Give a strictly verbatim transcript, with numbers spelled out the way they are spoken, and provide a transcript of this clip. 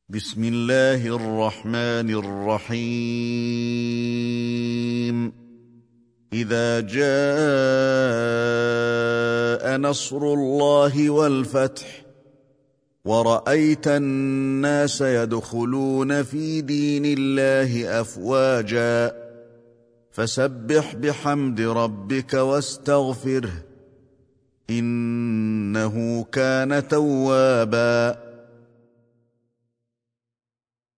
بسم الله الرحمن الرحيم إذا جاء نصر الله والفتح ورأيت الناس يدخلون في دين الله أفواجا فسبح بحمد ربك واستغفره إنه كان توابا